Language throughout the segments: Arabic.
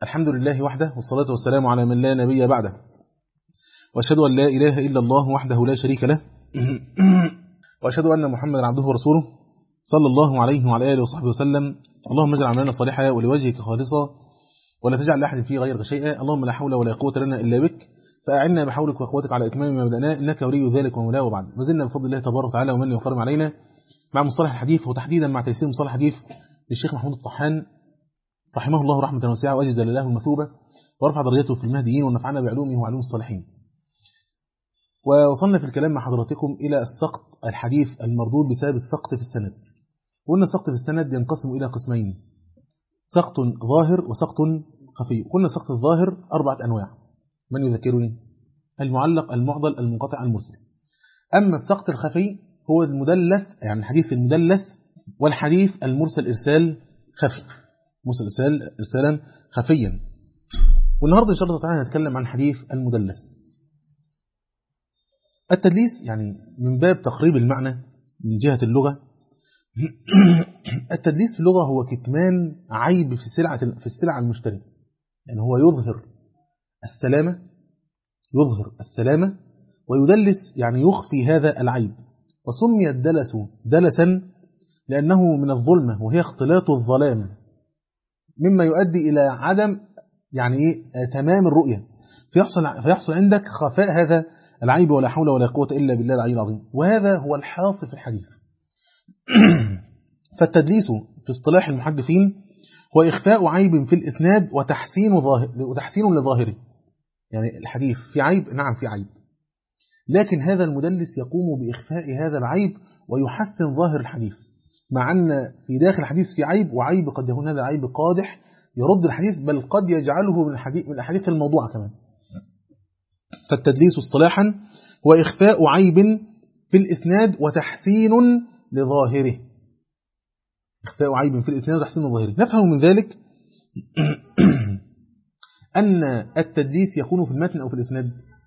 الحمد لله وحده، والصلاة والسلام على من لا نبي بعده، وأشهد أن لا إله إلا الله وحده لا شريك له وأشهد أن محمدا عبده ورسوله صلى الله عليه وعلى آله وصحبه وسلم. اللهم اجعل عملنا صالحا ولوجهك خالصا ولا تجعل لأحد فيه غيرك شيئا. اللهم لا حول ولا قوة لنا إلا بك، فأعنا بحولك وقوتك على إتمام ما بدأناه، إنك ولي ذلك ومولاه. وبعد، ما زلنا بفضل الله تبارك وتعالى ومن وكرم علينا مع مصطلح الحديث، وتحديدا مع تيسير مصطلح الحديث للشيخ محمود الطحان رحمه الله رحمة واسعة، وأجزل له المثوبة ورفع درجته في المهديين، ونفعنا بعلومه وعلوم الصالحين. ووصلنا في الكلام مع حضراتكم إلى السقط الحديث المردود بسبب السقط في السند. قلنا السقط في السند ينقسم إلى قسمين: سقط ظاهر وسقط خفي. قلنا سقط الظاهر 4 أنواع، من يذكرني؟ المعلق، المعضل، المنقطع، المرسل. أما السقط الخفي هو المدلس، يعني الحديث المدلس، والحديث المرسل إرسال خفي، مرسل إرسالا خفيا. والنهاردة إن شاء الله تعالى نتكلم عن حديث المدلس. التدليس يعني من باب تقريب المعنى من جهة اللغة التدليس في اللغة هو كتمان عيب في السلعة المشتري، يعني هو يظهر السلامة ويدلس يعني يخفي هذا العيب. وسمي الدلس دلسا لأنه من الظلمة، وهي اختلاط الظلام مما يؤدي إلى عدم تمام الرؤية، فيحصل عندك خفاء هذا العيب، ولا حول ولا قوة إلا بالله العلي العظيم. وهذا هو الحاصل في الحديث. فالتدليس في اصطلاح المحدثين هو إخفاء عيب في الإسناد وتحسين لظاهره. يعني الحديث في عيب، نعم في عيب، لكن هذا المدلس يقوم بإخفاء هذا العيب ويحسن ظاهر الحديث، مع أن في داخل الحديث في عيب، وعيب قد يكون هذا عيب قادح يرد الحديث، بل قد يجعله من الحديث الموضوع كمان. فالتدليس اصطلاحا هو إخفاء عيب في الإسناد وتحسين لظاهره. إخفاء عيب في الإسناد وتحسين لظاهره. نفهم من ذلك أن التدليس يكون في المتن أو في الإسناد.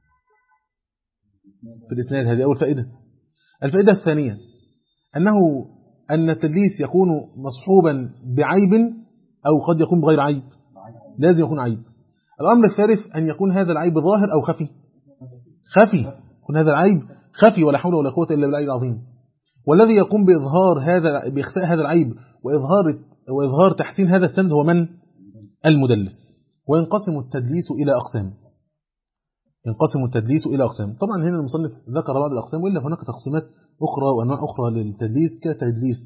في الإسناد، هذه أول فائدة. الفائدة الثانية أن التدليس يكون مصحوبا بعيب أو قد يكون بغير عيب، لازم يكون عيب. الأمر الثالث أن يكون هذا العيب ظاهر أو خفي. يكون هذا العيب خفي، ولا حول ولا قوة إلا بالله العظيم. والذي يقوم بإخفاء هذا العيب وإظهار تحسين هذا السند هو من؟ المدلس. وينقسم التدليس إلى أقسام. طبعا هنا المصنف ذكر بعض الأقسام، وإلا هناك تقسيمات أخرى وأنواع أخرى للتدليس، كتدليس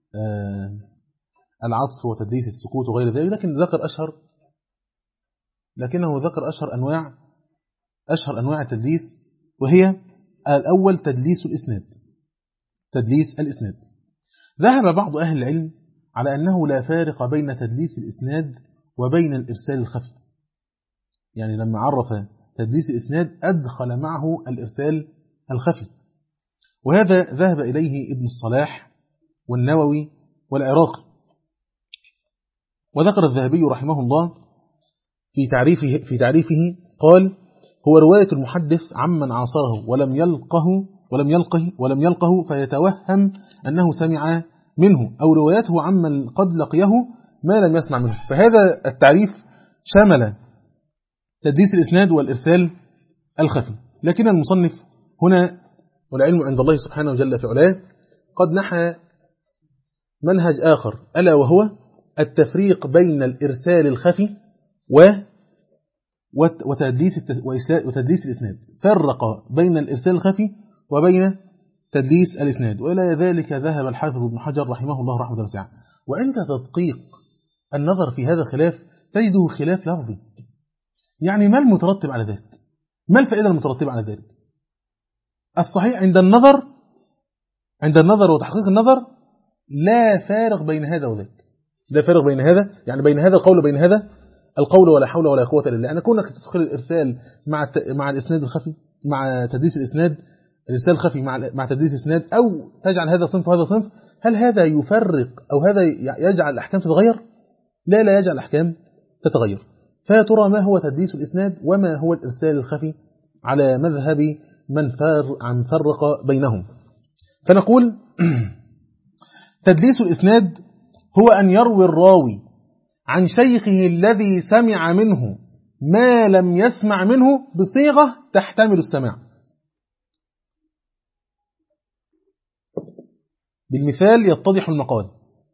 العطف وتدليس السكوت وغير ذلك، لكنه ذكر أشهر أنواع التدليس، وهي الأول تدليس الإسناد. ذهب بعض أهل العلم على أنه لا فارق بين تدليس الإسناد وبين الإرسال الخفي. يعني لما عرف تدليس الإسناد أدخل معه الإرسال الخفي، وهذا ذهب إليه ابن الصلاح والنووي والعراقي. وذكر الذهبي رحمه الله في تعريفه قال: هو رواية المحدث عمن عاصره ولم يلقه فيتوهم أنه سمع منه، أو روايته عمن قد لقيه ما لم يسمع منه. فهذا التعريف شمل تدليس الإسناد والإرسال الخفي. لكن المصنف هنا، والعلم عند الله سبحانه وجل في علاه، قد نحى منهج آخر، ألا وهو التفريق بين الإرسال الخفي وتدليس الإسناد. فرق بين الإرسال الخفي وبين تدليس الإسناد، وإلى ذلك ذهب الحافظ ابن حجر رحمه الله رحمة واسعة. وعند تدقيق النظر في هذا الخلاف تجده خلاف لفظي. يعني ما المترتب على ذلك؟ ما الفائدة المترتبة على ذلك؟ الصحيح عند النظر وتحقيق النظر لا فارق بين هذا وذاك، لا فارق بين هذا، يعني بين هذا القول وبين هذا القول، ولا حول ولا قوة إلا بالله. أن كونك تدخل الإرسال مع الإسناد الخفي، مع تدليس الإسناد، الإرسال الخفي مع تدليس الإسناد، أو تجعل هذا صنف وهذا صنف، هل هذا يفرق أو هذا يجعل الأحكام تتغير؟ لا يجعل الأحكام تتغير. فيا ترى ما هو تدليس الإسناد وما هو الإرسال الخفي على مذهب من فرق بينهم؟ فنقول تدليس الإسناد هو أن يروي الراوي عن شيخه الذي سمع منه ما لم يسمع منه بصيغة تحتمل السماع. بالمثال يتضح المقال.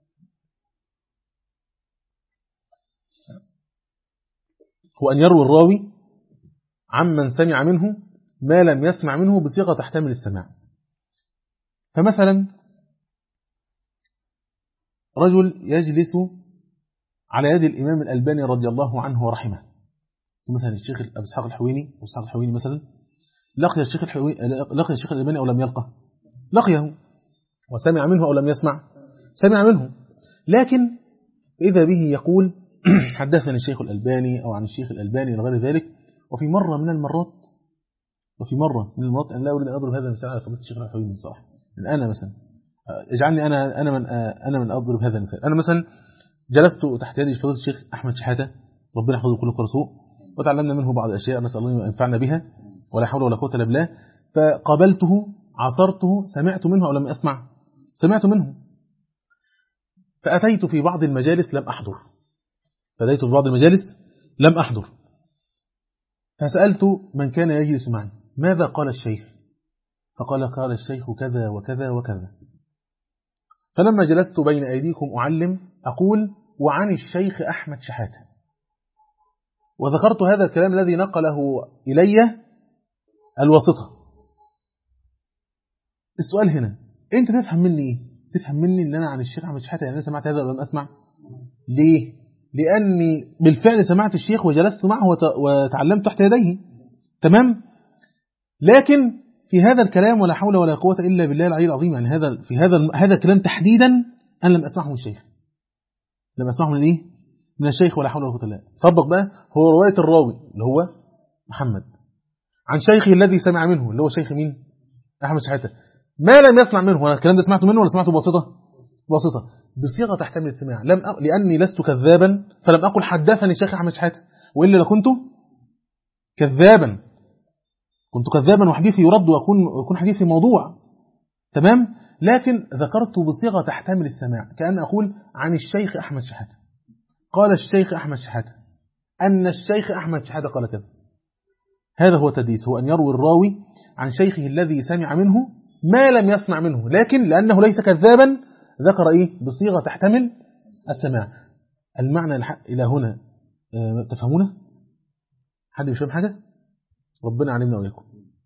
هو أن يروي الراوي عمن سمع منه ما لم يسمع منه بصيغة تحتمل السماع. فمثلا رجل يجلس على يد الإمام الألباني رضي الله عنه ورحمه، مثلا الشيخ أبو إسحاق الحويني مثلا لقي الشيخ الألباني أو لم يلقه، لقيه وسمع منه أو لم يسمع، سمع منه، لكن إذا به يقول حدثني الشيخ الألباني أو عن الشيخ الألباني إلى غير ذلك. وفي مرة من المرات أنا لا أريد أن أضرب هذا المثال على فضيلة الشيخ الحويني الصراحة، أنا مثلا اجعلني أنا من أضرب هذا المثال. أنا مثلا جلست تحت يد فضيلة الشيخ أحمد شحاتة ربنا يحفظه كل رسول، وتعلمنا منه بعض الأشياء نسأل الله أن ينفعنا بها ولا حول ولا قوة إلا بالله. فقابلته عصرته سمعت منه أو لم أسمع، سمعت منه. فأتيت في بعض المجالس لم أحضر، فسألت من كان يجلس معي ماذا قال الشيخ، قال الشيخ كذا وكذا وكذا. فلما جلست بين أيديكم أعلم أقول وعن الشيخ أحمد شحاتة، وذكرت هذا الكلام الذي نقله إلي الواسطة. السؤال هنا أنت تفهم مني إيه؟ تفهم مني أن أنا عن الشيخ أحمد شحاتة يعني أنا سمعت هذا ولا لم أسمع؟ ليه؟ لأني بالفعل سمعت الشيخ وجلست معه وتعلمت تحت يديه، تمام؟ لكن في هذا الكلام ولا حول ولا قوة إلا بالله العلي العظيم، يعني هذا الكلام تحديدا أنا لم أسمعه من الشيخ، لم أسمعه من إيه؟ من الشيخ ولا حول ولا قوة إلا بالله. طبق بقى هو رواية الراوي اللي هو محمد عن شيخه الذي سمع منه اللي هو شيخ مين؟ أحمد شحاتة، ما لم يسمع منه. أنا الكلام ده سمعته منه ولا سمعته بواسطة بصيغة تحتمل السماع. لأني لست كذابا فلم أقل حدثني الشيخ أحمد شحاتة، وإلا لكنت كذابا، وحديثي يرد ويكون حديثي موضوع، تمام؟ لكن ذكرت بصيغة تحتمل السماع، كأن أقول عن الشيخ أحمد شحاتة قال الشيخ أحمد شحاتة أن الشيخ أحمد شحاتة قال كذا. هذا هو التدليس، هو أن يروي الراوي عن شيخه الذي سمع منه ما لم يسمع منه، لكن لأنه ليس كذابا ذكر إيه؟ بصيغة تحتمل السماع. المعنى إلى هنا تفهمونه؟ حد مش فاهم حاجة؟ ربنا علمنا وإياكم.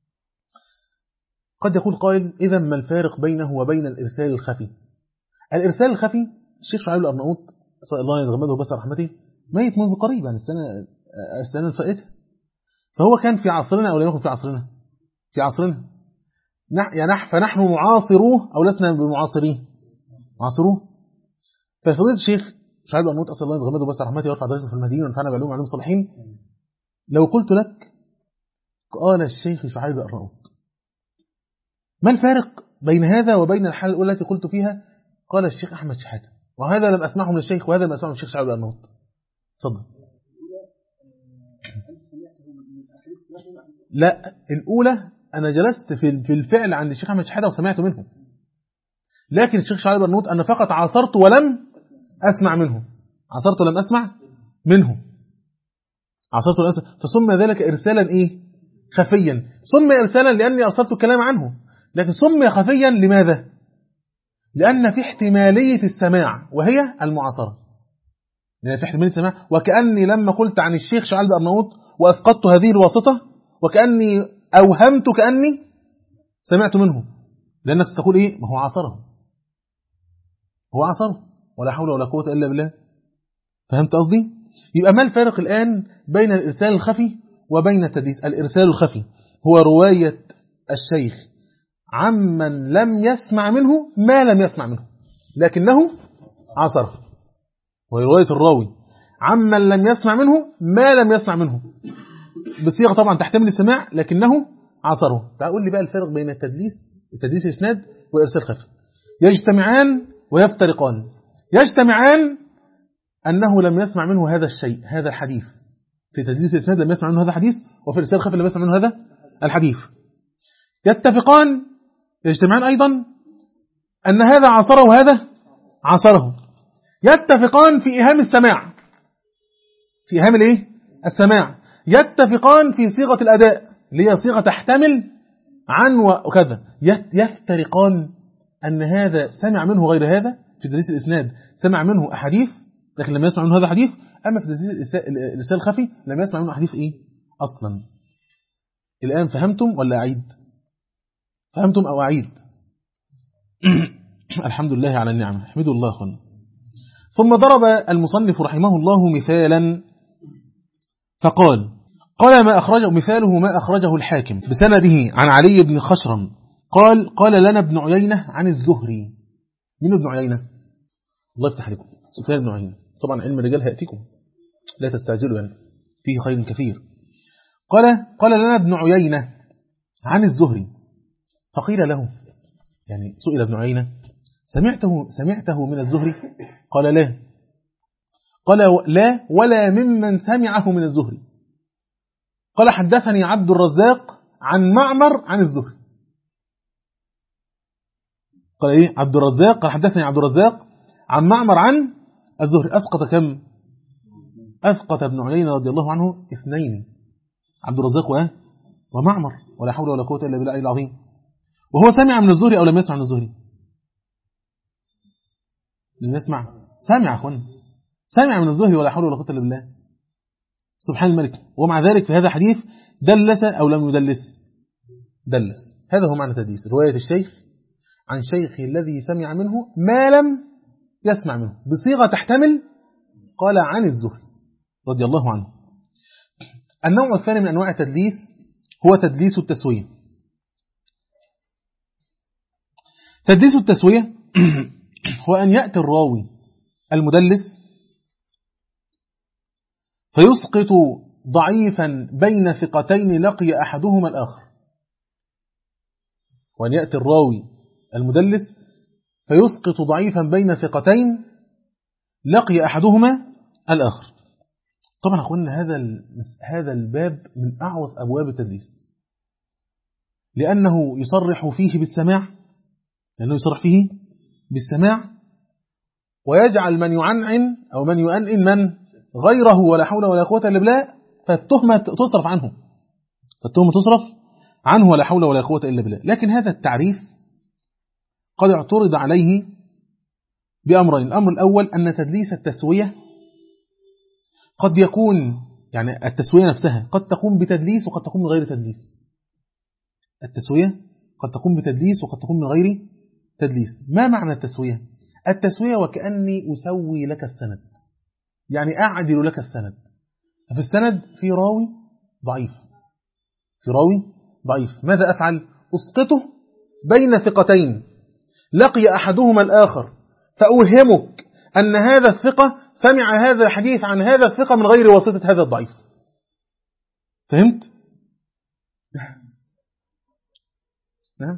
قد يقول قائل إذا ما الفارق بينه وبين الإرسال الخفي؟ الإرسال الخفي الشيخ شعيب الأرناؤوط صلى الله يتغمده بس رحمته ميت منذ قريب، يعني السنة الفائتة، فهو كان في عصرنا أو لم يكن في عصرنا؟ في عصرنا، فنحن معاصروه أو لسنا بمعاصريه؟ معاصروه. ففضيلة الشيخ شعيب الأرناؤوط أسأل الله يتغمده بس رحمته ويرفع درجته في المهديين ونفعنا بعلوم وعلوم الصالحين، لو قلت لك قال الشيخ شعيب الأرناؤوط، ما الفارق بين هذا وبين الحالة الأولى التي قلت فيها قال الشيخ أحمد شحاتة، وهذا لم أسمعه من الشيخ وهذا لم أسمعه من الشيخ شعيب الأرناؤوط؟ تفضل. لا، الأولى أنا جلست في الفعل عند الشيخ أحمد شحاتة وسمعت منه، لكن الشيخ شعيب الأرناؤوط أنا فقط عاصرت ولم أسمع منه، عاصرت ولم أسمع منه، عاصرت ولم أسمع، فسمى ذلك إرسالا إيه؟ خفيا. سمي إرسالا لأني أرسلت الكلام عنه، لكن سمي خفيا لماذا؟ لأن في احتمالية السماع وهي المعاصرة، لأن في احتمالية السماع، وكأني لما قلت عن الشيخ شعيب الأرناؤوط وأسقطت هذه الواسطة وكأني أوهمت كأني سمعت منه، لأنك ستقول إيه؟ ما هو عاصره، هو عاصره ولا حول ولا قوة إلا بالله. فهمت قصدي؟ يبقى ما الفارق الآن بين الإرسال الخفي وبين التدليس؟ الإرسال الخفي هو رواية الشيخ عمن لم يسمع منه ما لم يسمع منه لكنه عاصره، وهي رواية الراوي عمن لم يسمع منه ما لم يسمع منه بصيغة طبعا تحتمل السماع لكنه عاصره. تعال لي بقى الفرق بين التدليس الإسناد والإرسال الخفي. يجتمعان ويفترقان. يجتمعان أنه لم يسمع منه هذا الشيء، هذا الحديث، في تدليس الإسناد لم يسمع منه هذا الحديث، وفي الإرسال الخفي لم يسمع منه هذا الحديث. يتفقان يجتمعان أيضا أن هذا عاصره وهذا عاصره. يتفقان في إيهام السماع، في إيهام الإيه؟ السماع، يتفقان في صيغة الأداء اللي هي صيغة تحتمل عن وكذا، يفترقان أن هذا سمع منه غير هذا. في تدليس الإسناد سمع منه أحاديث لكن لم يسمع منه هذا حديث، أما في تدليس الإرسال الخفي لم يسمع منه حديث إيه أصلا. الآن فهمتم ولا أعيد؟ فهمتم أو أعيد؟ الحمد لله على النعمة، احمدوا الله خلنا. ثم ضرب المصنف رحمه الله مثالا فقال ما أخرجه، مثاله ما أخرجه الحاكم بسنده عن علي بن خشرم قال لنا ابن عيينة عن الزهري. من ابن عيينة؟ الله يفتح عليكم، سفيان بن عيينة. طبعا علم الرجال هيأتيكم، لا تستعجلوا يعني، فيه خير كثير. قال لنا ابن عيينة عن الزهري، فقيل له، يعني سئل ابن عيينة سمعته من الزهري؟ قال لا. قال لا ولا ممن سمعه من الزهري. قال حدثني عبد الرزاق عن معمر عن الزهري. قال ايه عبد الرزاق؟ قال حدثني عبد الرزاق عن معمر عن الزهري. أسقط كم؟ أسقط ابن عيينة رضي الله عنه اثنين، عبد الرزاق ومعمر، ولا حول ولا قوة إلا بالله العظيم. وهو سمع من الزهري أو لم يسمع من الزهري؟ لم يسمع. سمع أخوان، سمع من الزهري ولا حول ولا قوة إلا بالله سبحان الملك. ومع ذلك في هذا حديث دلس أو لم يدلس؟ دلس. هذا هو معنى تدليس، رواية الشيخ عن شيخه الذي سمع منه ما لم يسمع منه بصيغة تحتمل قال عن الزهري رضي الله عنه. النوع الثاني من أنواع التدليس هو تدليس التسوية. تدليس التسوية هو أن يأتي الراوي المدلس فيسقط ضعيفا بين ثقتين لقي أحدهما الآخر. وأن يأتي الراوي المدلس فيسقط ضعيفا بين ثقتين لقي أحدهما الآخر. طبعا أخواننا هذا الباب من أعوص أبواب التدليس، لأنه يصرح فيه بالسماع، ويجعل من يعنعن أو من يؤنئن من غيره ولا حول ولا قوة إلا بالله، فالتهمة تصرف عنه ولا حول ولا قوة إلا بالله. لكن هذا التعريف قد اعترض عليه بأمرين. الأمر الأول أن تدليس التسوية قد يكون، يعني التسوية نفسها قد تقوم بتدليس وقد تقوم من غير تدليس. التسوية قد تقوم بتدليس وقد تقوم من غير تدليس. ما معنى التسوية؟ التسوية وكأني أسوي لك السند، يعني أعدل لك السند. في السند في راوي ضعيف، ماذا أفعل؟ أسقطه بين ثقتين لقي أحدهما الآخر، فأوهمك أن هذا الثقة سمع هذا الحديث عن هذا الثقة من غير واسطة هذا الضعيف. فهمت؟ نعم.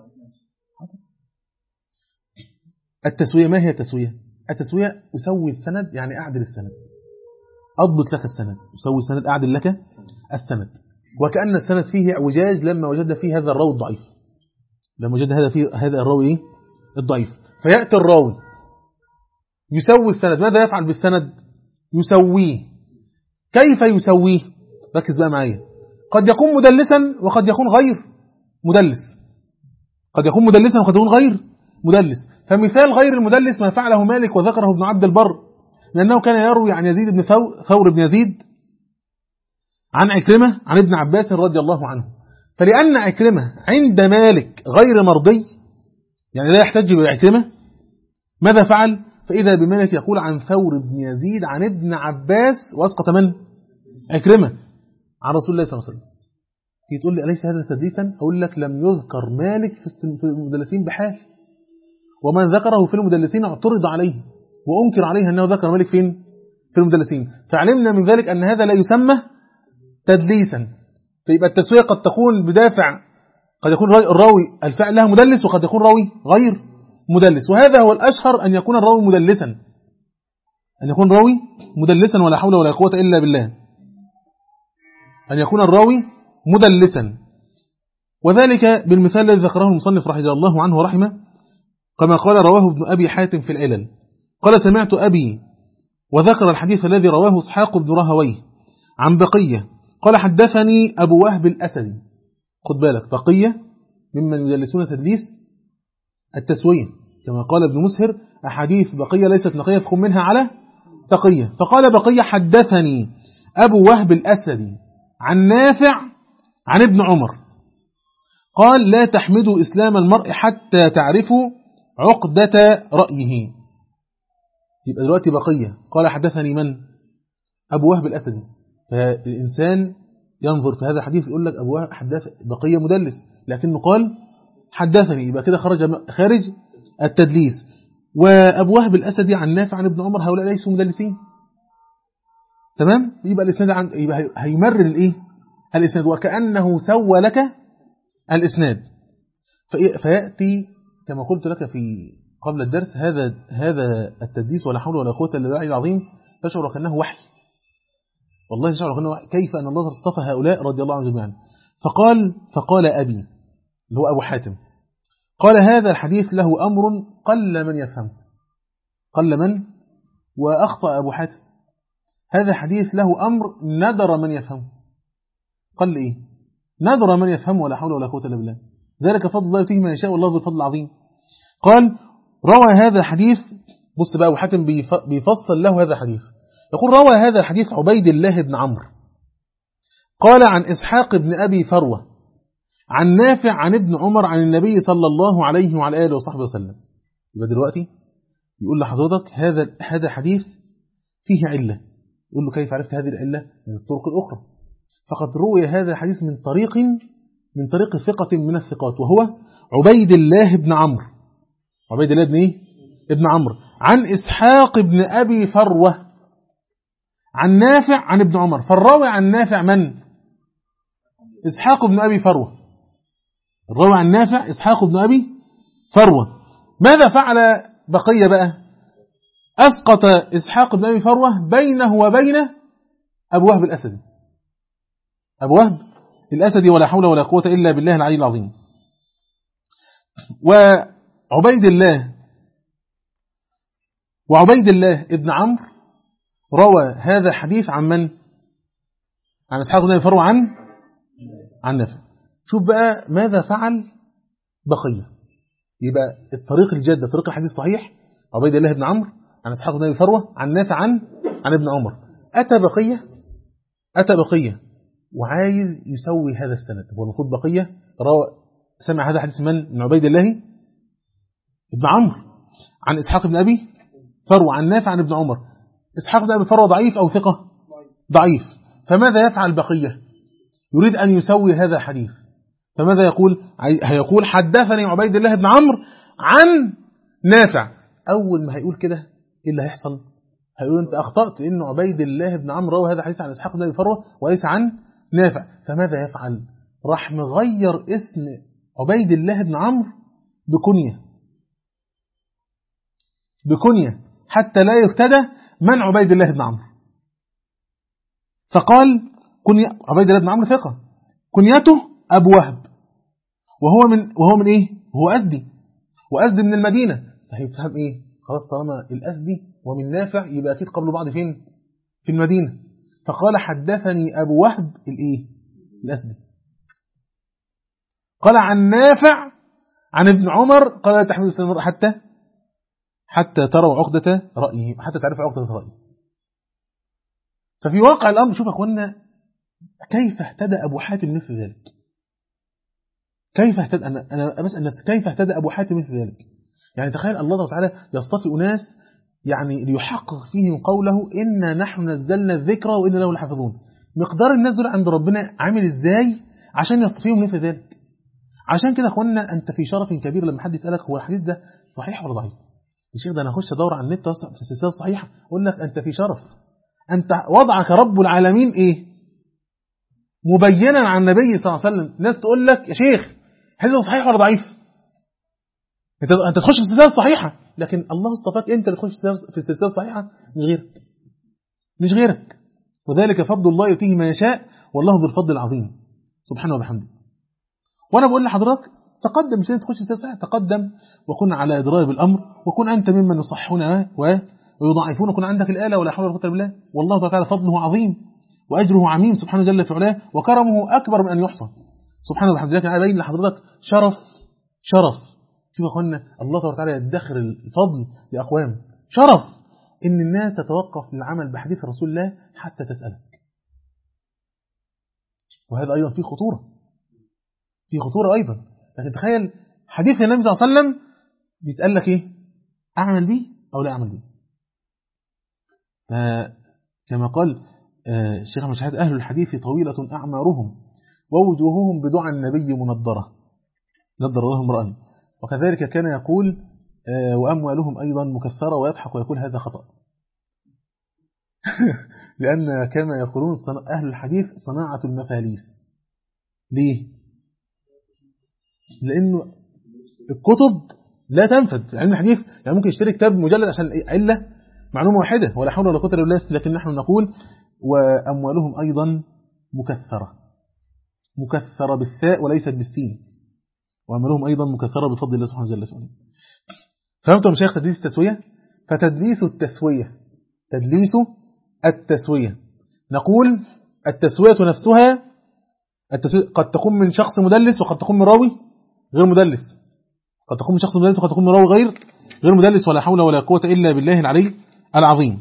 التسوية ما هي التسوية؟ التسوية أسوي السند، يعني أعدل السند، أضبط لك السند، أسوي السند أعدل لك السند. وكأن السند فيه اعوجاج لما وجد فيه هذا الراوي الضعيف، لما وجد هذا الراوي الضعيف، فيأتي الراوي يسوي السند. ماذا يفعل بالسند؟ يسويه. كيف يسويه؟ ركز بقى معايا. قد يكون مدلسا وقد يكون غير مدلس، قد يكون مدلسا وقد يكون غير مدلس. فمثال غير المدلس ما فعله مالك وذكره ابن عبد البر، لأنه كان يروي عن يزيد بن ثور بن يزيد عن عكرمة عن ابن عباس رضي الله عنه. فلأن عكرمة عند مالك غير مرضي، يعني لا يحتج بعكرمة، ماذا فعل؟ فإذا بمالك يقول عن ثور بن يزيد عن ابن عباس واسقط من؟ عكرمة عن رسول الله صلى الله عليه وسلم. تقول لي أليس هذا تدليسا؟ أقول لك لم يذكر مالك في المدلسين بحال، ومن ذكره في المدلسين اعترض عليه وأنكر عليه أنه ذكر مالك فين؟ في المدلسين. فعلمنا من ذلك أن هذا لا يسمى تدليسا. فيبقى التسوية قد تكون بدافع، قد يكون الراوي الفعل لها مدلس وقد يكون راوي غير مدلس. وهذا هو الأشهر، أن يكون الراوي مدلسا، أن يكون راوي مدلسا ولا حول ولا قوة إلا بالله، أن يكون الراوي مدلسا. وذلك بالمثال الذي ذكره المصنف رحمه الله عنه ورحمه، كما قال رواه ابن أبي حاتم في العلل، قال سمعت أبي وذكر الحديث الذي رواه إسحاق بن راهويه عن بقية قال حدثني أبو وهب الأسدي. خد بالك، بقية ممن يدلسون تدليس التسوية، كما قال ابن مسهر أحاديث بقية ليست نقية فخم منها على تقية. فقال بقية حدثني أبو وهب الأسدي عن نافع عن ابن عمر قال لا تحمدوا إسلام المرء حتى تعرفوا عقدة رأيه. يبقى دلوقتي بقية قال حدثني من؟ أبو وهب الأسدي. فالإنسان ينظر في هذا الحديث يقول لك أبو وهب حدث بقية مدلس، لكنه قال حدثني، يبقى كده خارج التدليس. وأبو وهب الأسدي عن نافع عن ابن عمر هؤلاء ليسوا مدلسين. تمام؟ يبقى الإسناد يبقى هيمرر الإيه؟ الإسناد، وكأنه سوى لك الإسناد. فيأتي كما قلت لك في قبل الدرس هذا التدليس ولا حول ولا قوة إلا بالله العظيم تشعر كأنه وحي، والله تشعر كأنه وحي. كيف أن الله اصطفى هؤلاء رضي الله عنهم جميعا. فقال أبي اللي هو أبو حاتم قال هذا الحديث له أمر قل من يفهم. قل من؟ وأخطأ أبو حاتم. هذا الحديث له أمر ندر من يفهم. قال إيه؟ ندر من يفهم ولا حول ولا قوة إلا بالله، ذلك فضل الله يؤتيه من يشاء والله ذو الفضل العظيم. قال روى هذا الحديث، بص بقى أبو حاتم بيفصل له هذا الحديث، يقول روى هذا الحديث عبيد الله بن عمرو قال عن إسحاق بن أبي فروة عن نافع عن ابن عمر عن النبي صلى الله عليه وعلى آله وصحبه وسلم. يبقى دلوقتي يقول لحضرتك هذا حديث فيه علة. يقول له كيف عرفت هذه العلة؟ من الطرق الأخرى. فقد روي هذا الحديث من طريق ثقة من الثقات وهو عبيد الله بن عمرو. عبيد الله بن إيه؟ ابن عمرو عن إسحاق بن أبي فروة عن نافع عن ابن عمر. فالراوي عن نافع من؟ إسحاق بن أبي فروة. الراوي عن نافع إسحاق بن أبي فروة. ماذا فعل بقية بقى؟ أسقط إسحاق بن أبي فروة بينه وبين أبو وهب الأسدي. أبو وهب الأسدي ولا حول ولا قوة إلا بالله العلي العظيم. وعبيد الله ابن عمرو روى هذا الحديث عن من؟ عن إسحاق بن أبي فروة عن نافع. شوف بقى ماذا فعل بقية. يبقى الطريق الجادة طريق الحديث صحيح، عبيد الله بن عمرو عن إسحاق بن أبي فروة عن نافع عن ابن عمر. أتى بقية وعايز يسوي هذا السند. هو المفروض بقية سمع هذا الحديث من عبيد الله بن عمرو عن إسحاق بن أبي فروة عن نافع عن ابن عمر. إسحاق بن أبي فروة ضعيف أو ثقة؟ ضعيف. فماذا يفعل بقية؟ يريد أن يسوي هذا الحديث. فماذا يقول؟ هيقول حدثني عبيد الله بن عمرو عن نافع. أول ما هيقول كده إيه اللي هيحصل؟ هيقول أنت أخطأت، لأن عبيد الله بن عمرو روى هذا الحديث عن إسحاق بن أبي فروة وليس عن نافع. فماذا يفعل؟ راح مغير اسم عبيد الله بن عمرو بكنية حتى لا يفتدى من عبيد الله بن عمرو. فقال عبيد الله بن عمرو ثقة، كنيته أبو وهب، وهو من إيه؟ هو أزدي من المدينة. فهيفهم إيه؟ خلاص طالما الأزدي ومن نافع يبقى أكيد قبل بعض فين؟ في المدينة. فقال حدثني أبو وهب الأزدي. قال عن نافع عن ابن عمر قال لا تحمل السلام حتى تروا عقدة رأيه، حتى تعرفوا عقدة رأيه. ففي واقع الأمر شوف أخوانا كيف اهتدى أبو حاتم مثل ذلك. كيف اهتدى؟ أنا بسأل نفسي كيف اهتدى أبو حاتم مثل ذلك؟ يعني تخيل الله تعالى يصطفي أناس يعني ليحقق فيهم قوله إنا نحن نزلنا الذكر وإنا له لحافظون. مقدار الناس دول عند ربنا عامل إزاي عشان يصطفيهم مثل ذلك؟ عشان كده أخوانا أنت في شرف كبير لما حد يسألك هو الحديث ده صحيح ولا ضعيف. يا شيخ ده أنا أخش أدور على النت في السلسلة الصحيحة، أقول لك أنت في شرف. أنت وضعك رب العالمين إيه؟ مبينا عن النبي صلى الله عليه وسلم. ناس تقول لك يا شيخ حديث صحيح ولا ضعيف؟ أنت تخش في السلسلة الصحيحة، لكن الله اصطفاك أنت اللي تخش في السلسلة الصحيحة مش غيرك. وذلك فضل الله يؤتيه ما يشاء والله ذو الفضل العظيم سبحانه وبحمده. وأنا بقول لحضرتك تقدم، مش تخش في السلسلة الصحيحة، تقدم وكن على إدراك بالأمر، وكن أنت ممن يصححون ويضعفون، يكون عندك الآلة ولا حول ولا قوة إلا بالله. والله تعالى فضله عظيم وأجره عميم سبحانه جل في علاه، وكرمه أكبر من أن يحصى سبحانه وتعالى. لكن أنا باين لحضرتك شرف شوف يا أخوانا، الله تبارك وتعالى يدخر الفضل لأقوام. شرف إن الناس تتوقف للعمل بحديث رسول الله حتى تسألك. وهذا أيضا فيه خطورة أيضا. لكن تخيل حديث النبي صلى الله عليه وسلم بيتقال لك إيه؟ أعمل به أو لا أعمل به. كما قال الشيخ مشاهد: أهل الحديث طويلة أعمارهم ووجوههم بدعى النبي منضرة، نضر لهم رأي. وكذلك كان يقول وأموالهم أيضا مكثرة، ويضحك ويقول هذا خطأ. لأن كما يقولون أهل الحديث صناعة المفاليس. ليه؟ لأنه الكتب لا تنفد. علم الحديث يعني ممكن يشتري كتاب مجلد عشان علة معلومة واحدة ولا حول ولا قوة إلا بالله، لكن نحن نقول وأموالهم أيضا مكثرة بالثاء وليست بالسين، وأموالهم أيضا مكثرة بفضل الله سبحانه وتعالى. فهمتم يا شيخ تدليس التسوية؟ فتدليس التسوية نقول التسوية نفسها قد تكون من شخص مدلس وقد تكون من راوي غير مدلس، قد تكون من شخص مدلس وقد تكون من راوي غير مدلس، ولا حول ولا قوة إلا بالله العلي العظيم.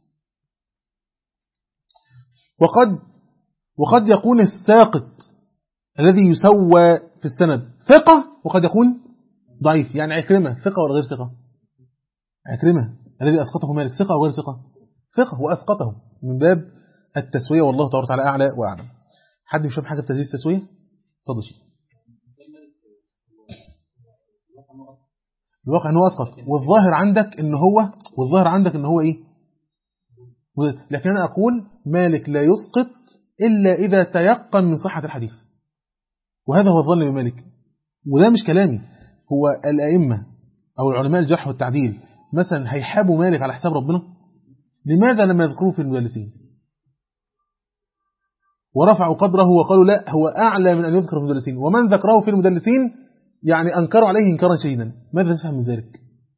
وقد يكون الساقط الذي يسوى في السند ثقة، وقد يكون ضعيف. يعني عكرمة ثقة ولا غير ثقة؟ عكرمة الذي أسقطه مالك ثقة أو غير ثقة وأسقطه من باب التسوية. والله تبارك وتعالى أعلى وأعلم. حد مش فاهم حاجة في تدليس التسوية؟ اتفضل شيء. الواقع أنه أسقط، والظاهر عندك إن هو إيه؟ لكن أنا أقول مالك لا يسقط إلا إذا تيقن من صحة الحديث، وهذا هو الظن بمالك. وده مش كلامي، هو الأئمة أو العلماء الجرح والتعديل مثلا هيحابوا مالك على حساب ربنا؟ لماذا لم يذكروه في المدلسين ورفعوا قدره وقالوا لا هو أعلى من أن يذكر في المدلسين، ومن ذكره في المدلسين يعني أنكروا عليه إنكارا شديدا؟ ماذا تفهم من ذلك؟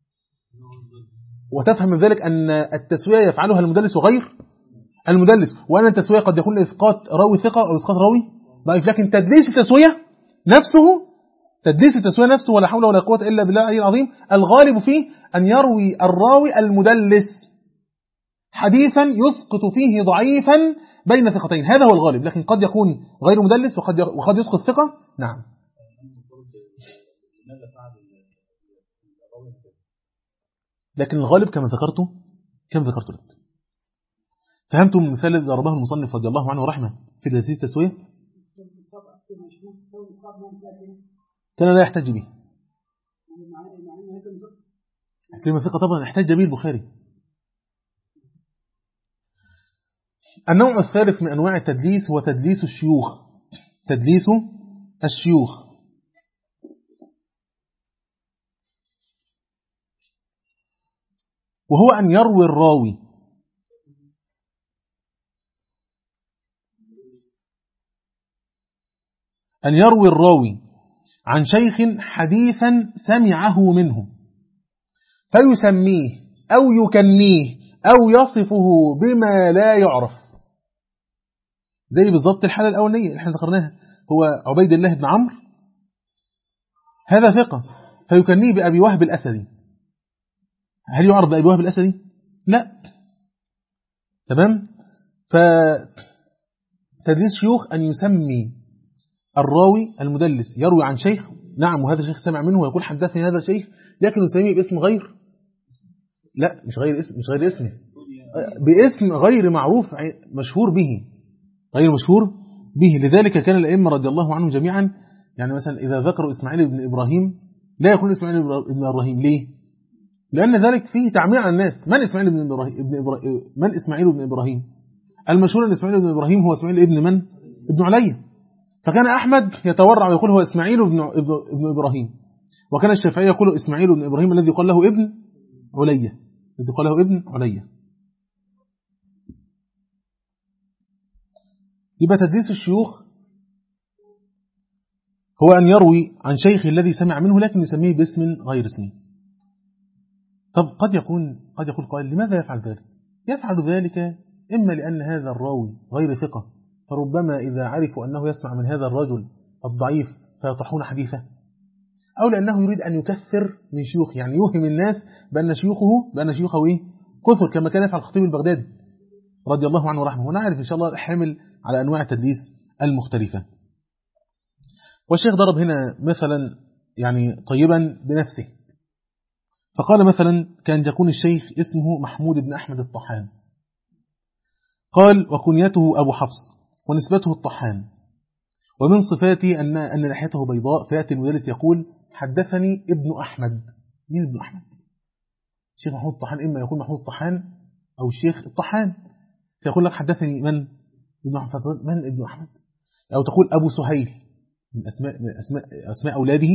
وتفهم من ذلك أن التسوية يفعلها المدلس وغير المدلس، وأن التسوية قد يكون لإسقاط راوي ثقة أو إسقاط راوي ضعيف. لكن تدليس التسوية نفسه ولا حول ولا قوة إلا بالله العلي العظيم الغالب فيه أن يروي الراوي المدلس حديثا يسقط فيه ضعيفا بين ثقتين، هذا هو الغالب. لكن قد يكون غير مدلس وقد يسقط ثقة. نعم. لكن الغالب كما ذكرت لك. فهمتم المثال الذي ضربه المصنف رضي الله عنه ورحمه في تدليس التسوية؟ كان لا يحتج به. كلمة ثقة طبعا احتج به البخاري. النوع الثالث من أنواع التدليس هو تدليس الشيوخ. وهو أن يروي الراوي عن شيخ حديثا سمعه منه فيسميه أو يكنيه أو يصفه بما لا يعرف، زي بالضبط الحالة الأولانية اللي احنا ذكرناها. هو عبيد الله بن عمرو هذا ثقة فيكنيه بأبي وهب الأسدي. هل يعرف بأبي وهب الأسدي؟ لا. تمام. فتدليس شيوخ أن يسمي الراوي المدلس يروي عن شيخ، نعم وهذا الشيخ سمع منه ويقول حدثني هذا الشيخ، لكن يسميه باسم غير، لا مش غير اسمه، باسم غير معروف مشهور به. لذلك كان الأئمة رضي الله عنهم جميعا يعني مثلا إذا ذكروا إسماعيل بن إبراهيم لا يقول إسماعيل بن إبراهيم. ليه؟ لأن ذلك فيه تعمير على الناس. من إسماعيل بن إبراهيم؟ المشهور أن إسماعيل بن إبراهيم هو إسماعيل ابن علي. فكان أحمد يتورع ويقول هو إسماعيل ابن إبراهيم، وكان الشافعي يقول إسماعيل بن إبراهيم الذي قال له ابن علي. يبقى تدليس الشيوخ هو أن يروي عن شيخ الذي سمع منه لكن يسميه باسم غير اسمه. طب قد يقول قائل لماذا يفعل ذلك؟ يفعل ذلك إما لأن هذا الراوي غير ثقة، فربما إذا عرفوا أنه يسمع من هذا الرجل الضعيف فيطرحون حديثه، أو لأنه يريد أن يكثر من شيوخ، يعني يوهم الناس بأن شيوخه إيه؟ كثر، كما كان يفعل الخطيب البغدادي رضي الله عنه ورحمه. ونعرف إن شاء الله حامل على أنواع التدليس المختلفة. والشيخ ضرب هنا مثلا يعني طيبا بنفسه، فقال مثلا كان يكون الشيخ اسمه محمود بن أحمد الطحان، قال وكنيته أبو حفص ونسبته الطحان، ومن صفاته أن لحيته بيضاء، فيأتي المدرس يقول حدثني ابن أحمد. مين ابن أحمد؟ الشيخ محمود الطحان، إما يكون محمود الطحان أو الشيخ الطحان، فيقول لك حدثني من ابن أحمد، من ابن أحمد؟ أو تقول أبو سهيل، من أسماء أولاده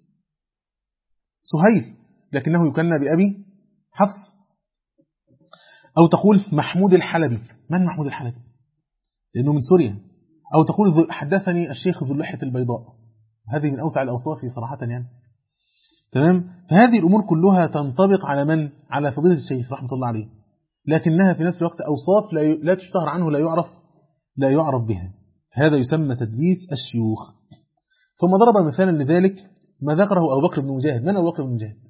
سهيل، لكنه يكنى بأبي حفص. أو تقول محمود الحلبي، من محمود الحلبي؟ لأنه من سوريا. أو تقول حدثني الشيخ ذو اللحية البيضاء، هذه من أوسع الأوصاف صراحة يعني. تمام. فهذه الأمور كلها تنطبق على من؟ على فضيلة الشيخ رحمة الله عليه، لكنها في نفس الوقت أوصاف لا تشتهر عنه، لا يعرف بها. هذا يسمى تدليس الشيوخ. ثم ضرب مثالا لذلك ما ذكره أبو بكر بن مجاهد. من أبو بكر بن مجاهد؟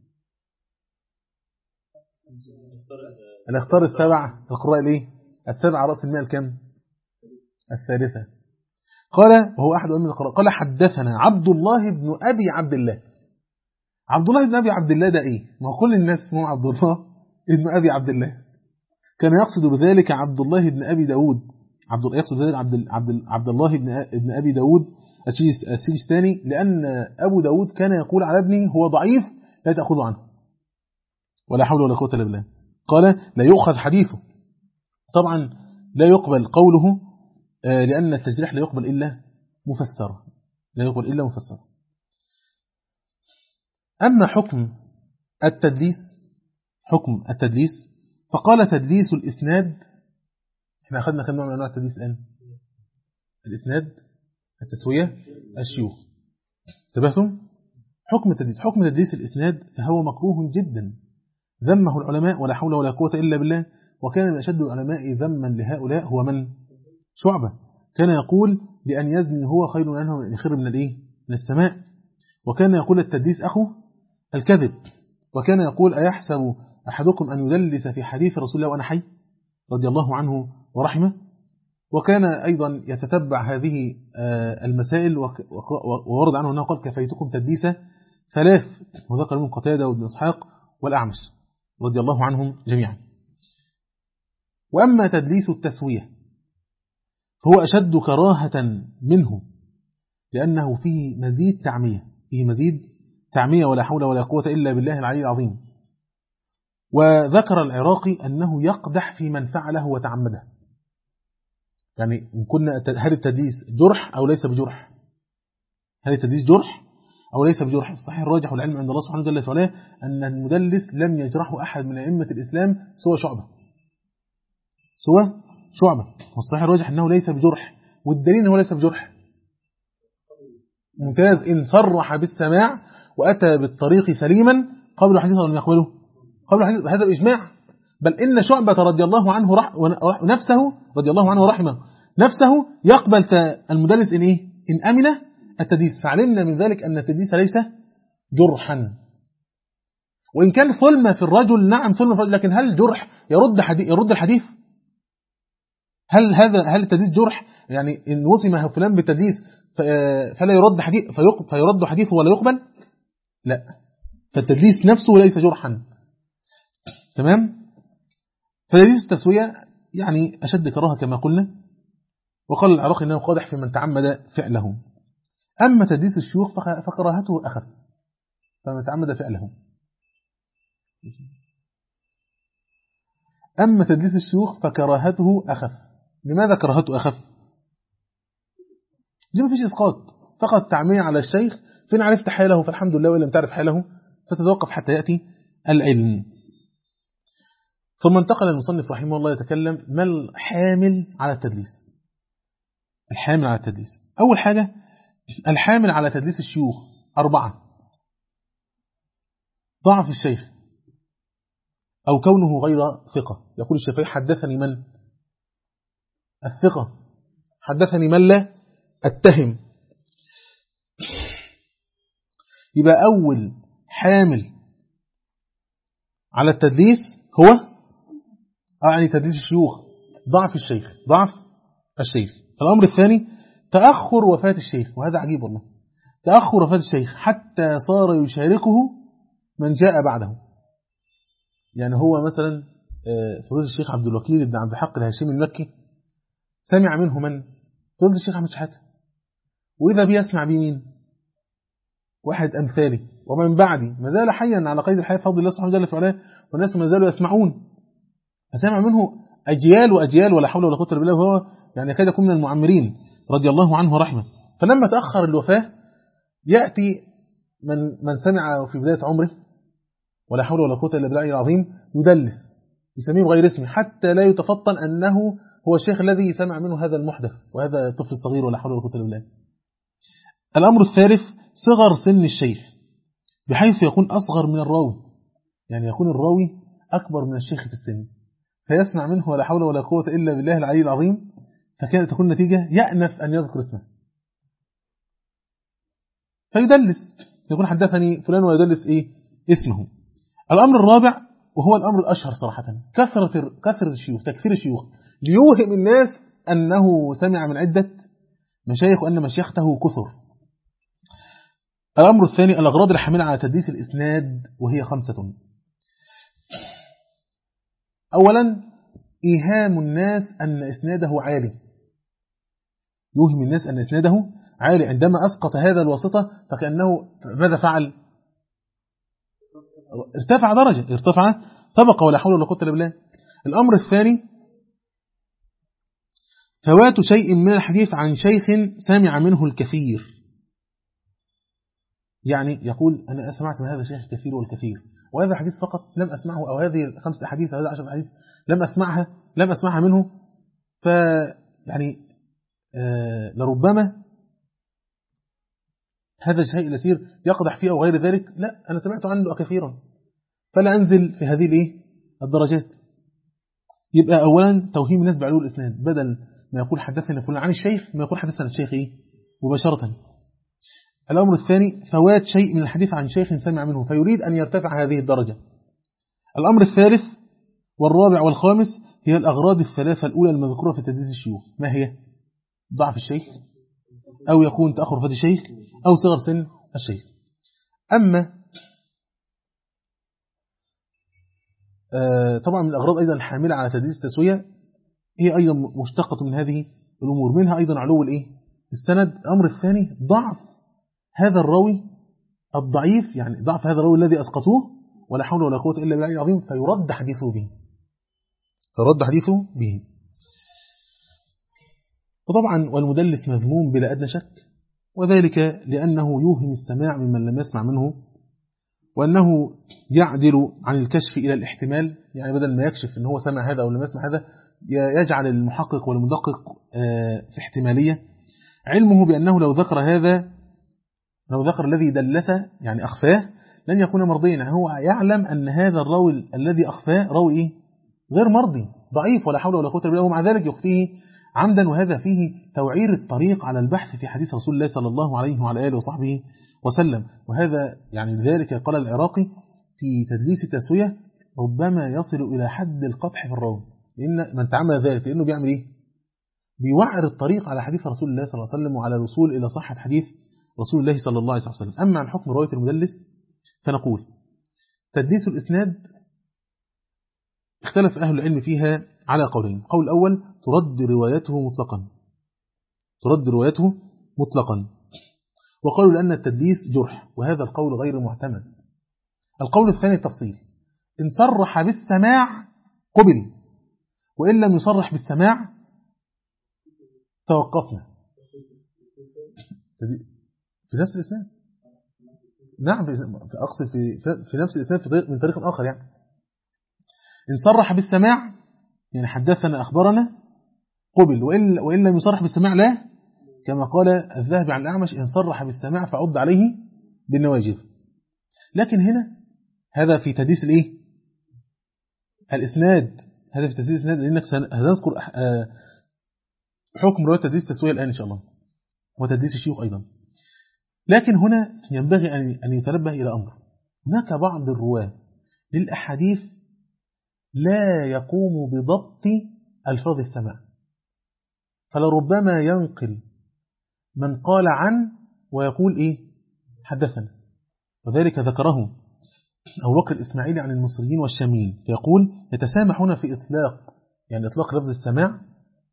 الاختار السبع القراء الايه؟ السبع رأس المئة الكم؟ الثالثة. قال وهو أحد أئمة القراء، قال حدثنا عبد الله بن أبي عبد الله. عبد الله بن أبي عبد الله ده إيه؟ ما هو كل الناس اسمه عبد الله بن أبي عبد الله. كان يقصد بذلك عبد الله بن أبي داود، يقصد بذلك عبد الله بن أبي داود السجستاني، لأن أبو داود كان يقول على ابنه هو ضعيف لا تأخذ عنه، ولا حول ولا قوة إلا بالله. قال لا يؤخذ حديثه، طبعا لا يقبل قوله، لأن التجريح لا يقبل إلا مفسرا، لا يقبل إلا مفسرا. أما حكم التدليس فقال تدليس الإسناد. احنا أخذنا كم نوع من أنواع التدليس الآن؟ الإسناد، التسوية، الشيوخ. انتبهتم؟ حكم تدليس الإسناد فهو مكروه جدا، ذمه العلماء ولا حول ولا قوة إلا بالله. وكان من أشد العلماء ذما لهؤلاء هو من؟ شعبة. كان يقول لأن يزني هو خير منه من يخر من السماء. وكان يقول التدليس أخو الكذب. وكان يقول أيحسب أحدكم أن يدلس في حديث رسول الله وأنا حي، رضي الله عنه ورحمه. وكان أيضا يتتبع هذه المسائل، وورد عنه أنه قال كفيتكم تدليسا ثلاث، وذكر من قتادة وابن إسحاق والأعمش رضي الله عنهم جميعا. وأما تدليس التسوية فهو أشد كراهة منه، لأنه فيه مزيد تعمية ولا حول ولا قوة إلا بالله العلي العظيم. وذكر العراقي أنه يقدح في من فعله وتعمده. يعني إن كنا هل التدليس جرح أو ليس بجرح؟ هل التدليس جرح أو ليس بجرح؟ الصحيح الراجح والعلم عند الله سبحانه وتعالى وعلا أن المدلس لم يجرحه أحد من أئمة الإسلام سوى شعبة. والصحيح الراجح أنه ليس بجرح، والدليل أنه ليس بجرح. ممتاز. إن صرح بالسماع وأتى بالطريق سليما قبل حديثه لم يقبله، قبل حديث، هذا الإجماع. بل إن شعبة رضي الله عنه نفسه رضي الله عنه ورحمه نفسه يقبل المدلس إن أمن التدليس. فعلمنا من ذلك أن التدليس ليس جرحا، وإن كان ظلم في الرجل، نعم ظلم في الرجل، لكن هل جرح يرد الحديث؟ هل التدليس جرح؟ يعني إن وصم فلان بالتدليس فلا يرد حديث فيرد حديثه ولا يقبل؟ لا، فالتدليس نفسه ليس جرحا. تمام. فتدليس التسوية يعني أشد كراهة كما قلنا. وقال العراقي أنه قادح في من تعمد فعله. أما تدليس الشيوخ فكراهته أخف، فمن تعمد فعله. أما تدليس الشيوخ فكراهته أخف. لماذا كراهته أخف؟ دي ما فيش إسقاط، فقط تعمية على الشيخ. فإن عرفت حاله فالحمد لله، وإن لم تعرف حاله فتتوقف حتى يأتي العلم. ثم انتقل المصنف رحمه الله يتكلم ما الحامل على التدليس. الحامل على التدليس، أول حاجة الحامل على تدليس الشيوخ 4: ضعف الشيخ، أو كونه غير ثقة. يقول الشافعي حدثني من؟ الثقة. حدثني من لا أتهم. يبقى أول حامل على التدليس هو يعني تدليس الشيوخ، ضعف الشيخ، ضعف الشيخ. الأمر الثاني تأخر وفاة الشيخ، وهذا عجيب والله، تأخر وفاة الشيخ حتى صار يشاركه من جاء بعده. يعني هو مثلا فضيلة الشيخ عبد الوكيل بن عبد الحق الهاشمي المكي سمع منه من؟ فضيلة الشيخ أحمد شحاتة، وإذا بيسمع بمين؟ واحد أمثالي ومن بعدي ما زال حيا على قيد الحياة بفضل الله سبحانه وتعالى وعلا، والناس ما زالوا يسمعون، فسمع منه أجيال وأجيال ولا حول ولا قوة إلا بالله، وهو يعني كاد يكون من المعمرين رضي الله عنه ورحمه. فلما تأخر الوفاة يأتي من سمع في بداية عمره ولا حول ولا قوة إلا بالله العظيم يدلس، يسميه بغير اسمه حتى لا يتفطن أنه هو الشيخ الذي سمع منه هذا المحدث وهذا الطفل الصغير ولا حول ولا قوة إلا بالله. الأمر الثالث صغر سن الشيخ بحيث يكون أصغر من الراوي، يعني يكون الراوي أكبر من الشيخ في السن فيسمع منه ولا حول ولا قوة إلا بالله العلي العظيم، فكانت تكون نتيجة يأنف أن يذكر اسمه فيدلس، يقول حدثني فلان ويدلس اسمه. الأمر الرابع وهو الأمر الأشهر صراحة كثرة الشيوخ، تكثير الشيوخ ليوهم الناس أنه سمع من عدة مشايخ وأن مشيخته كثر. الأمر الثاني الأغراض الحاملة على تدليس الإسناد وهي 5. أولا إيهام الناس أن إسناده عالي، يوهم الناس أن إسناده عالي، عندما أسقط هذا الواسطة فكأنه ماذا فعل؟ ارتفع درجة، ارتفع طبقة ولا حول ولا قوة إلا بالله. الأمر الثاني فوات شيء من الحديث عن شيخ سمع منه الكثير، يعني يقول أنا سمعت من هذا الشيخ الكثير والكثير، وهذا حديث فقط لم أسمعه، أو هذه 5 أحاديث أو هذه 10 أحاديث لم أسمعها منه، فيعني لربما هذا الشيء اليسير يقدح فيه أو غير ذلك، لا أنا سمعت عنه كثيرا، فلا أنزل في هذه الدرجات. يبقى أولا توهيم الناس بعلو الإسناد، بدل ما يقول حدثنا فلان عن الشيخ ما يقول حدثنا الشيخ مباشرة. الأمر الثاني فوات شيء من الحديث عن شيخ سمع منه فيريد أن يرتفع هذه الدرجة. الأمر الثالث والرابع والخامس هي الأغراض الثلاثة الأولى المذكورة في تدليس الشيوخ، ما هي؟ ضعف الشيخ، أو يكون تأخر وفاة الشيخ، أو صغر سن الشيخ. أما طبعا من الأغراض أيضا الحاملة على تدليس التسوية هي أيضا مشتقة من هذه الأمور، منها أيضا علو السند. الأمر الثاني ضعف هذا الراوي الضعيف، يعني ضعف هذا الراوي الذي أسقطوه ولا حول ولا قوة إلا بالله العظيم، فيرد حديثه به. وطبعا والمدلس مذموم بلا أدنى شك، وذلك لأنه يوهم السماع ممن لم يسمع منه، وأنه يعدل عن الكشف إلى الاحتمال، يعني بدل ما يكشف أنه سمع هذا أو لم يسمع هذا يجعل المحقق والمدقق في احتمالية، علمه بأنه لو ذكر الذي دلس يعني أخفاه لن يكون مرضيا، يعني هو يعلم أن هذا الراوي الذي أخفاه راوي غير مرضي ضعيف ولا حول ولا قوة إلا بالله، ومع ذلك يخفيه عمدا، وهذا فيه توعير الطريق على البحث في حديث رسول الله صلى الله عليه وعلى آله وصحبه وسلم. وهذا يعني لذلك قال العراقي في تدليس التسوية ربما يصل إلى حد القطح في الراوي، لأن من تعمل ذلك لأنه بيعمل بيوعر الطريق على حديث رسول الله صلى الله عليه وسلم وعلى الوصول إلى صحة حديث رسول الله صلى الله عليه وسلم. أما عن حكم رواية المدلس فنقول تدليس الإسناد اختلف أهل العلم فيها على قولين. قول الأول ترد روايته مطلقا، وقالوا لأن التدليس جرح، وهذا القول غير معتمد. القول الثاني التفصيل، إن صرح بالسماع قبل، وإن لم يصرح بالسماع توقفنا. في نفس الإسناد، نعم أقصد في نفس الإسناد من طريق آخر، يعني إن صرح بالسماع يعني حدثنا أخبرنا قبل، وإن لم يصرح بالسماع لا، كما قال الذهبي عن الأعمش إن صرح بالسماع فعد عليه بالنواجذ. لكن هنا هذا في تدليس الإسناد، هذا في تدليس الإسناد، لأنك هنذكر حكم رواية تدليس التسوية الآن إن شاء الله، وتدليس الشيوخ أيضا. لكن هنا ينبغي أن يتنبه إلى أمر. هناك بعض الرواة للأحاديث لا يقوم بضبط ألفاظ السماع، فلربما ينقل من قال عن ويقول إيه حدثنا، وذلك ذكره أبو بكر الإسماعيلي عن المصريين والشاميين، فيقول يتسامحون في إطلاق، يعني إطلاق لفظ السماع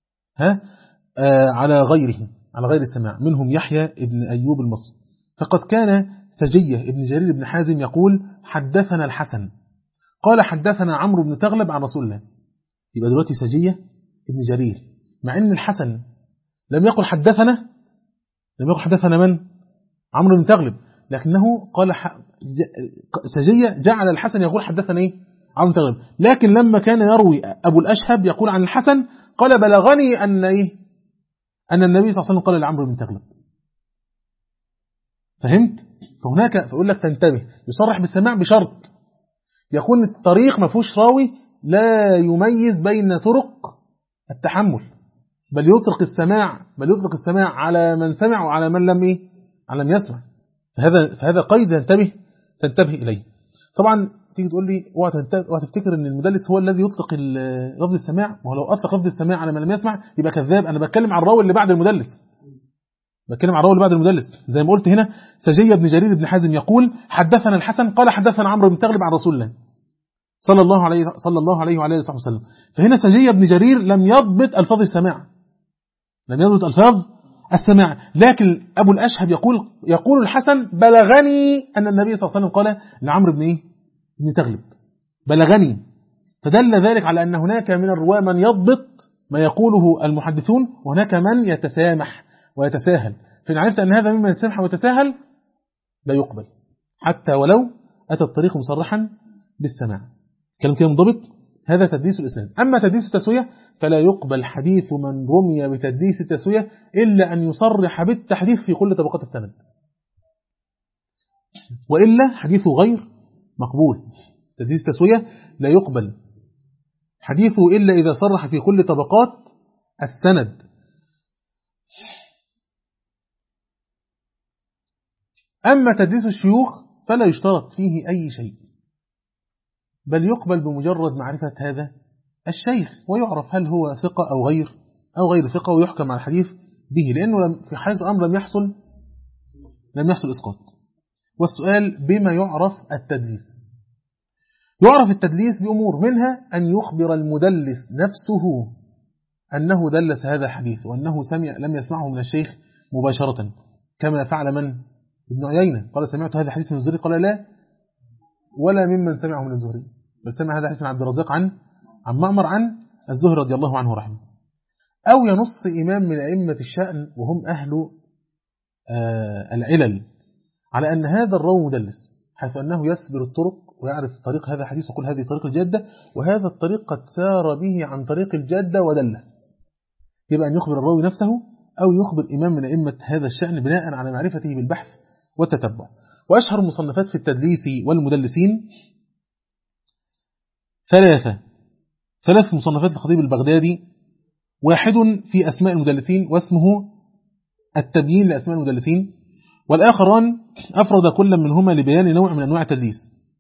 على غيره، على غير السماع، منهم يحيى ابن أيوب المصري. فقد كان سجية ابن جرير بن حازم يقول حدثنا الحسن قال حدثنا عمرو بن تغلب عن رسول الله. يبقى دلوقتي سجية ابن جرير، مع ان الحسن لم يقل حدثنا، من؟ عمرو بن تغلب، لكنه قال سجية جعل الحسن يقول حدثنا ايه؟ عمرو بن تغلب. لكن لما كان يروي أبو الأشهب يقول عن الحسن قال بلغني أن ايه؟ أن النبي صلى الله عليه وسلم قال لعمرو بن تغلب. فهمت؟ فهناك فأقول لك تنتبه، يصرح بالسماع بشرط يكون الطريق ما فيهوش راوي لا يميز بين طرق التحمل، بل يطلق السماع على من سمع وعلى من لم ايه؟ على من يسمع. فهذا قيد تنتبه إليه. طبعا تيجي تقول لي اوعى تفتكر ان المدلس هو الذي يطلق لفظ السماع، ولو اطلق لفظ السماع على من لم يسمع يبقى كذاب. انا بتكلم عن الراوي اللي بعد المدلس، زي ما قلت هنا سجية بن جرير بن حازم يقول حدثنا الحسن قال حدثنا عمرو بن تغلب عن رسول الله صلى الله عليه وعلى اله وسلم. فهنا سجية بن جرير لم يضبط ألفاظ السماع، لكن أبو الأشهب يقول الحسن بلغني أن النبي صلى الله عليه وسلم قال لعمرو بن تغلب بلغني. فدل ذلك على أن هناك من الرواة من يضبط ما يقوله المحدثون، وهناك من يتسامح ويتساهل. فإن عرفت أن هذا مما يتسامح ويتساهل لا يقبل حتى ولو أتى الطريق مصرحا بالسماع. كلام كده منضبط. هذا تدليس الإسناد. أما تدليس التسوية فلا يقبل حديث من رمي بتدليس التسوية إلا أن يصرح بالتحديث في كل طبقات السند، وإلا حديثه غير مقبول. تدليس التسوية لا يقبل حديثه إلا إذا صرح في كل طبقات السند. أما تدليس الشيوخ فلا يشترط فيه أي شيء، بل يقبل بمجرد معرفة هذا الشيخ ويعرف هل هو ثقة أو غير ثقة، ويحكم على الحديث به، لأنه في حيث الأمر لم يحصل إسقاط. والسؤال بما يعرف التدليس؟ يعرف التدليس بأمور، منها أن يخبر المدلس نفسه أنه دلس هذا الحديث وأنه لم يسمعه من الشيخ مباشرة، كما فعل من؟ ابن عيينة قال سمعت هذا الحديث من الزهري، قال لا ولا ممن سمعه من الزهري، بل سمع هذا الحديث من عبد الرزاق عن معمر عن الزهري رضي الله عنه ورحمه. أو ينص إمام من أئمة الشأن وهم أهل العلل على أن هذا الراوي مدلس، حيث أنه يسبر الطرق ويعرف طريق هذا الحديث ويقول هذه طريق الجادة، وهذا الطريق قد سار به عن طريق الجادة ودلس. يبقى أن يخبر الراوي نفسه أو يخبر إمام من أئمة هذا الشأن بناء على معرفته بالبحث والتتبع. وأشهر المصنفات في التدليس والمدلسين ثلاث مصنفات للخطيب البغدادي، واحد في أسماء المدلسين واسمه التبيين لأسماء المدلسين، والآخران أفرد كل منهما لبيان نوع من أنواع التدليس.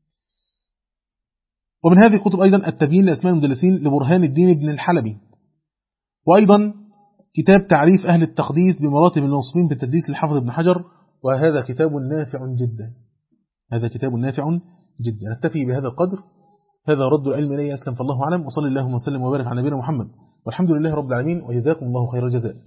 ومن هذه الكتب أيضا التبيين لأسماء المدلسين لبرهان الدين بن الحلبي، وأيضا كتاب تعريف أهل التقديس بمراتب الموصوفين بالتدليس للحافظ ابن حجر، وهذا كتاب نافع جدا. نكتفي بهذا القدر. هذا رد العلم إليه. أسلم فالله أعلم، وصلى الله وسلم وبارك على نبينا محمد، والحمد لله رب العالمين، وجزاكم الله خير الجزاء.